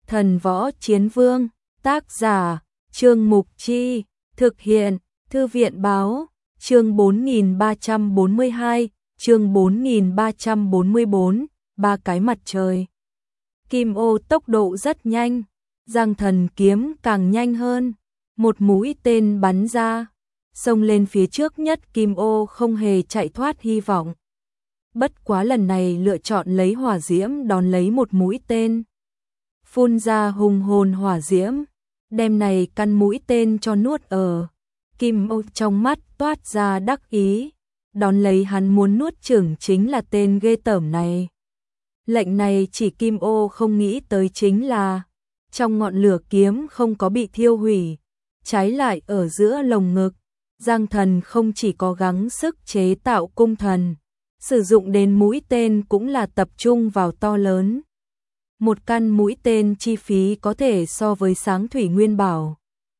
Thần Võ Chiến Vương, tác giả, Trương Mục Chi, thực hiện, Thư viện Báo, chương 4342, chương 4344, ba cái mặt trời. Kim ô tốc độ rất nhanh, Giang Thần kiếm càng nhanh hơn, một mũi tên bắn ra, xông lên phía trước nhất. Kim ô không hề chạy thoát hy vọng. Bất quá lần này lựa chọn lấy hỏa diễm đón lấy một mũi tên. Phun ra hùng hồn hỏa diễm, đem này căn mũi tên cho nuốt ở. Kim ô trong mắt toát ra đắc ý, đón lấy hắn muốn nuốt chửng chính là tên ghê tởm này. Lệnh này chỉ Kim ô không nghĩ tới chính là, trong ngọn lửa kiếm không có bị thiêu hủy, trái lại ở giữa lồng ngực. Giang Thần không chỉ có gắng sức chế tạo cung thần, sử dụng đến mũi tên cũng là tập trung vào to lớn. Một căn mũi tên chi phí có thể so với sáng thủy nguyên bảo.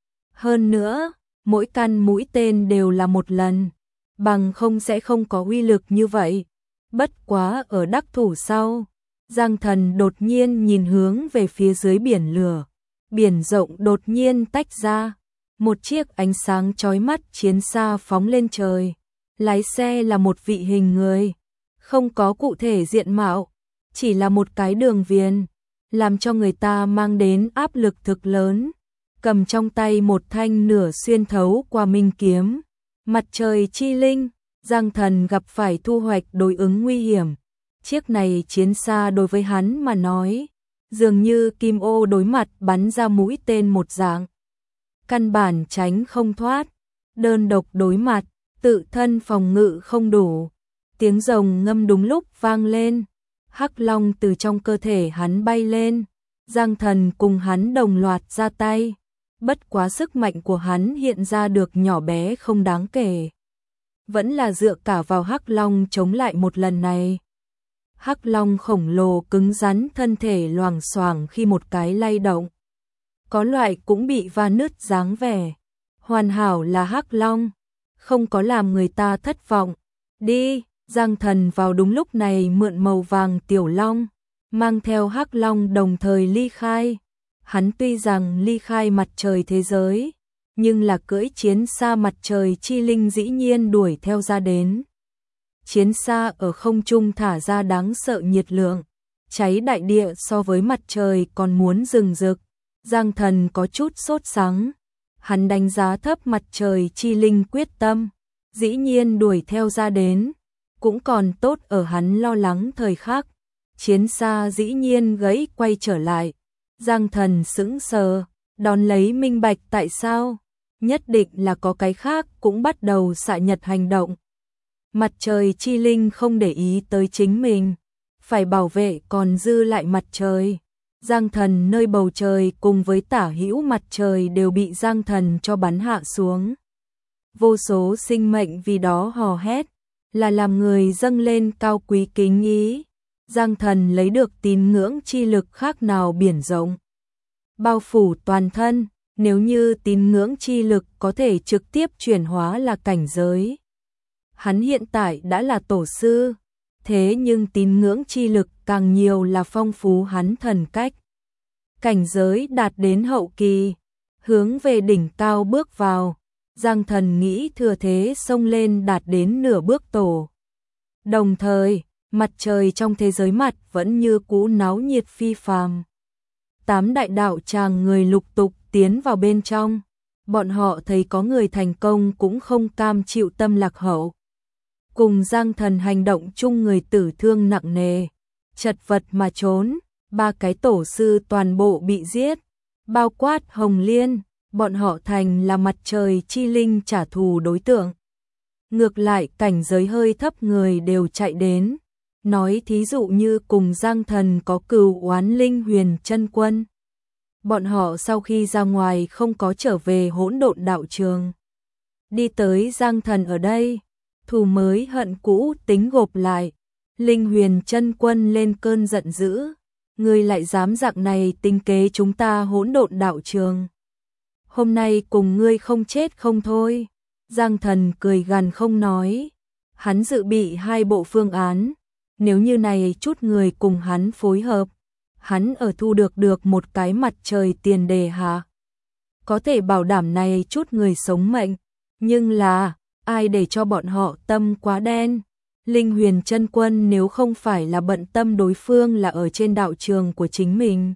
Hơn nữa, mỗi căn mũi tên đều là một lần, bằng không sẽ không có uy lực như vậy. Bất quá ở đắc thủ sau, Giang Thần đột nhiên nhìn hướng về phía dưới biển lửa. Biển rộng đột nhiên tách ra, một chiếc ánh sáng chói mắt chiến xa phóng lên trời. Lái xe là một vị hình người, không có cụ thể diện mạo, chỉ là một cái đường viền, làm cho người ta mang đến áp lực thực lớn. Cầm trong tay một thanh nửa xuyên thấu qua minh kiếm. Mặt trời chi linh, Giang Thần gặp phải thu hoạch đối ứng nguy hiểm. Chiếc này chiến xa đối với hắn mà nói, dường như kim ô đối mặt bắn ra mũi tên một dạng. Căn bản tránh không thoát, đơn độc đối mặt, tự thân phòng ngự không đủ. Tiếng rồng ngâm đúng lúc vang lên, hắc long từ trong cơ thể hắn bay lên. Giang Thần cùng hắn đồng loạt ra tay, bất quá sức mạnh của hắn hiện ra được nhỏ bé không đáng kể. Vẫn là dựa cả vào hắc long chống lại một lần này. Hắc long khổng lồ cứng rắn, thân thể loảng xoảng khi một cái lay động. Có loại cũng bị va nứt dáng vẻ. Hoàn hảo là hắc long, không có làm người ta thất vọng. Đi, Giang Thần vào đúng lúc này mượn màu vàng tiểu long, mang theo hắc long đồng thời ly khai. Hắn tuy rằng ly khai mặt trời thế giới, nhưng là cưỡi chiến xa mặt trời chi linh dĩ nhiên đuổi theo ra đến. Chiến xa ở không trung thả ra đáng sợ nhiệt lượng, cháy đại địa so với mặt trời còn muốn rừng rực. Giang Thần có chút sốt sắng, hắn đánh giá thấp mặt trời chi linh quyết tâm, dĩ nhiên đuổi theo ra đến, cũng còn tốt ở hắn lo lắng thời khắc. Chiến xa dĩ nhiên gãy quay trở lại. Giang Thần sững sờ, đón lấy minh bạch tại sao, nhất định là có cái khác cũng bắt đầu xạ nhật hành động. Mặt trời chi linh không để ý tới chính mình, phải bảo vệ còn dư lại mặt trời. Giang Thần nơi bầu trời cùng với tả hữu mặt trời đều bị Giang Thần cho bắn hạ xuống. Vô số sinh mệnh vì đó hò hét, là làm người dâng lên cao quý kính ý. Giang Thần lấy được tín ngưỡng chi lực khác nào biển rộng, bao phủ toàn thân. Nếu như tín ngưỡng chi lực có thể trực tiếp chuyển hóa là cảnh giới, hắn hiện tại đã là tổ sư. Thế nhưng tín ngưỡng chi lực càng nhiều là phong phú hắn thần cách. Cảnh giới đạt đến hậu kỳ, hướng về đỉnh cao bước vào. Giang Thần nghĩ thừa thế xông lên đạt đến nửa bước tổ. Đồng thời, mặt trời trong thế giới mặt vẫn như cũ náo nhiệt phi phàm. 8 đại đạo tràng người lục tục tiến vào bên trong. Bọn họ thấy có người thành công cũng không cam chịu tâm lạc hậu. Cùng Giang Thần hành động chung người tử thương nặng nề, chật vật mà trốn. 3 cái tổ sư toàn bộ bị giết, bao quát Hồng Liên, bọn họ thành là mặt trời chi linh trả thù đối tượng. Ngược lại cảnh giới hơi thấp người đều chạy đến, nói thí dụ như cùng Giang Thần có cừu oán Linh Huyền Chân Quân. Bọn họ sau khi ra ngoài không có trở về hỗn độn đạo trường. Đi tới Giang Thần ở đây, thù mới hận cũ tính gộp lại. Linh Huyền Chân Quân lên cơn giận dữ, ngươi lại dám dạng này tính kế chúng ta hỗn độn đạo trường. Hôm nay cùng ngươi không chết không thôi. Giang Thần cười gằn không nói. Hắn dự bị 2 bộ phương án, nếu như này chút người cùng hắn phối hợp, hắn ở thu được một cái mặt trời tiền đề hạ. Có thể bảo đảm này chút người sống mệnh, nhưng là, ai để cho bọn họ tâm quá đen. Linh Huyền Chân Quân nếu không phải là bận tâm đối phương là ở trên đạo trường của chính mình,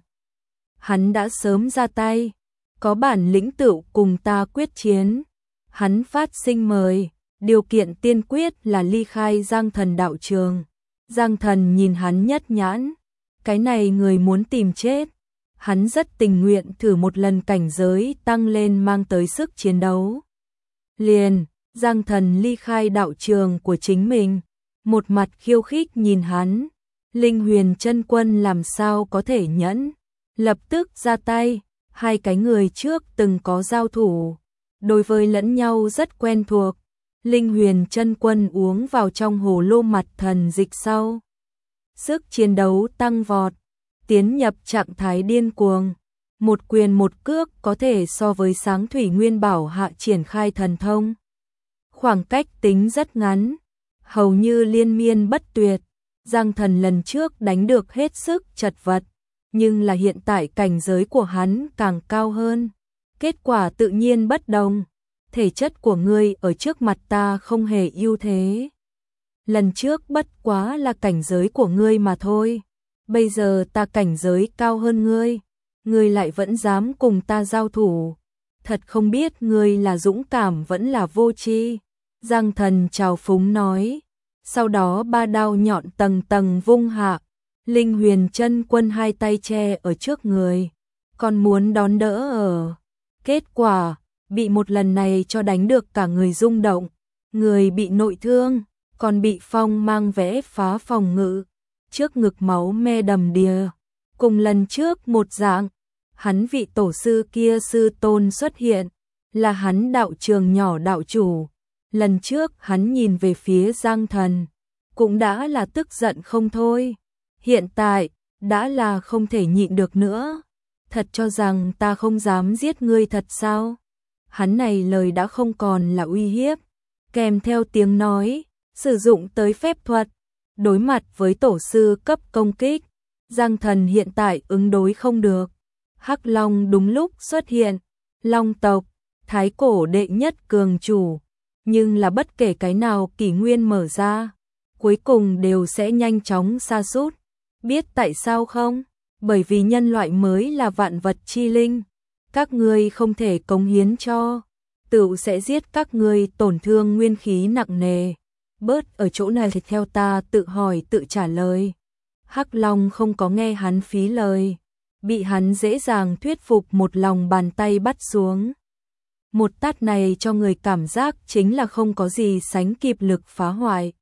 hắn đã sớm ra tay, có bản lĩnh tựu cùng ta quyết chiến. Hắn phát sinh mời, điều kiện tiên quyết là ly khai Giang Thần đạo trường. Giang Thần nhìn hắn nhất nhãn, cái này người muốn tìm chết. Hắn rất tình nguyện thử một lần cảnh giới tăng lên mang tới sức chiến đấu. Liền, Giang Thần ly khai đạo trường của chính mình, một mặt khiêu khích nhìn hắn. Linh Huyền Chân Quân làm sao có thể nhẫn, lập tức ra tay. Hai cái người trước từng có giao thủ, đối với lẫn nhau rất quen thuộc. Linh Huyền Chân Quân uống vào trong hồ lô mặt thần dịch sau, sức chiến đấu tăng vọt, tiến nhập trạng thái điên cuồng. Một quyền một cước có thể so với Sáng Thủy Nguyên Bảo hạ triển khai thần thông. Khoảng cách tính rất ngắn, hầu như liên miên bất tuyệt. Giang Thần lần trước đánh được hết sức chật vật, nhưng là hiện tại cảnh giới của hắn càng cao hơn. Kết quả tự nhiên bất đồng. Thể chất của ngươi ở trước mặt ta không hề ưu thế. Lần trước bất quá là cảnh giới của ngươi mà thôi. Bây giờ ta cảnh giới cao hơn ngươi, ngươi lại vẫn dám cùng ta giao thủ. Thật không biết ngươi là dũng cảm vẫn là vô tri. Giang Thần trào phúng nói. Sau đó ba đao nhọn tầng tầng vung hạ. Linh Huyền Chân Quân hai tay che ở trước người, còn muốn đón đỡ ở. Kết quả, bị một lần này cho đánh được cả người rung động. Người bị nội thương, còn bị phong mang vẽ phá phòng ngự. Trước ngực máu me đầm đìa. Cùng lần trước một dạng, hắn vị tổ sư kia sư tôn xuất hiện, là hắn đạo trường nhỏ đạo chủ. Lần trước hắn nhìn về phía Giang Thần, cũng đã là tức giận không thôi. Hiện tại, đã là không thể nhịn được nữa. Thật cho rằng ta không dám giết ngươi thật sao? Hắn này lời đã không còn là uy hiếp, kèm theo tiếng nói, sử dụng tới phép thuật. Đối mặt với tổ sư cấp công kích, Giang Thần hiện tại ứng đối không được. Hắc Long đúng lúc xuất hiện, Long tộc, thái cổ đệ nhất cường chủ. Nhưng là bất kể cái nào kỷ nguyên mở ra, cuối cùng đều sẽ nhanh chóng sa sút. Biết tại sao không? Bởi vì nhân loại mới là vạn vật chi linh. Các ngươi không thể cống hiến cho, tựu sẽ giết các ngươi, tổn thương nguyên khí nặng nề. Bớt ở chỗ này thì theo ta tự hỏi tự trả lời. Hắc Long không có nghe hắn phí lời, bị hắn dễ dàng thuyết phục một lòng bàn tay bắt xuống. Một tát này cho người cảm giác chính là không có gì sánh kịp lực phá hoại.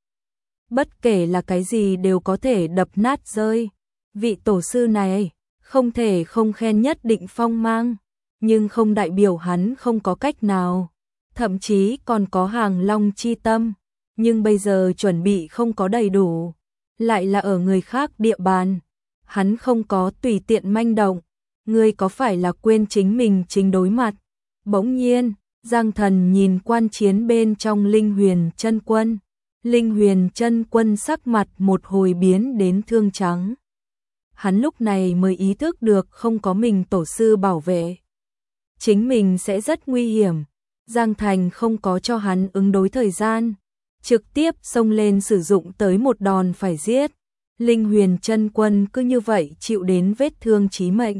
Bất kể là cái gì đều có thể đập nát rơi. Vị tổ sư này, không thể không khen nhất định phong mang, nhưng không đại biểu hắn không có cách nào. Thậm chí còn có hàng long chi tâm, nhưng bây giờ chuẩn bị không có đầy đủ. Lại là ở người khác địa bàn, hắn không có tùy tiện manh động. Ngươi có phải là quên chính mình chính đối mặt? Bỗng nhiên, Giang Thần nhìn quan chiến bên trong Linh Huyền Chân Quân. Linh Huyền Chân Quân sắc mặt một hồi biến đến thương trắng. Hắn lúc này mới ý thức được không có mình tổ sư bảo vệ, chính mình sẽ rất nguy hiểm. Giang Thành không có cho hắn ứng đối thời gian, trực tiếp xông lên sử dụng tới một đòn phải giết. Linh Huyền Chân Quân cứ như vậy chịu đến vết thương chí mệnh.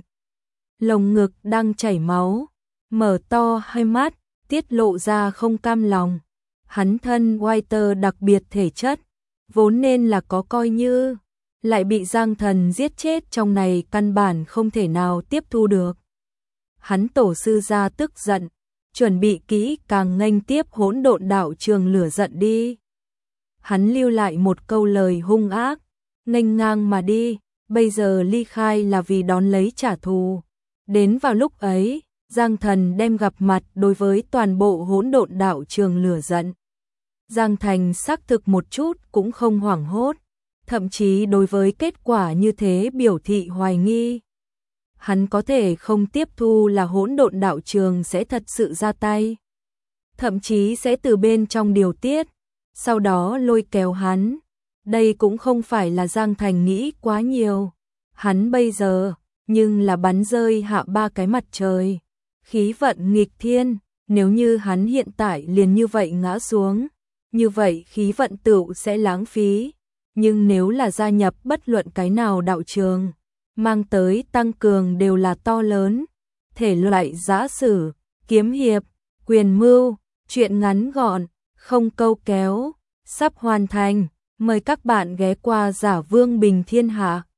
Lồng ngực đang chảy máu, mở to hai mắt, tiết lộ ra không cam lòng. Hắn thân Whiter đặc biệt thể chất, vốn nên là có coi như, lại bị Giang Thần giết chết trong này căn bản không thể nào tiếp thu được. Hắn tổ sư ra tức giận, chuẩn bị kỹ càng nghênh tiếp hỗn độn đạo trường lửa giận đi. Hắn lưu lại một câu lời hung ác, nghênh ngang mà đi, bây giờ ly khai là vì đón lấy trả thù. Đến vào lúc ấy, Giang Thần đem gặp mặt đối với toàn bộ hỗn độn đạo trường lửa giận. Giang Thành xác thực một chút cũng không hoảng hốt, thậm chí đối với kết quả như thế biểu thị hoài nghi. Hắn có thể không tiếp thu là hỗn độn đạo trường sẽ thật sự ra tay, thậm chí sẽ từ bên trong điều tiết, sau đó lôi kéo hắn. Đây cũng không phải là Giang Thành nghĩ quá nhiều. hắn bây giờ, nhưng là bắn rơi hạ 3 cái mặt trời. Khí vận nghịch thiên, nếu như hắn hiện tại liền như vậy ngã xuống, như vậy khí vận tựu sẽ lãng phí. Nhưng nếu là gia nhập bất luận cái nào đạo trường, mang tới tăng cường đều là to lớn. Thể loại giã sử, kiếm hiệp, quyền mưu, truyện ngắn gọn, không câu kéo, sắp hoàn thành. Mời các bạn ghé qua Giả Vương Bình Thiên Hạ.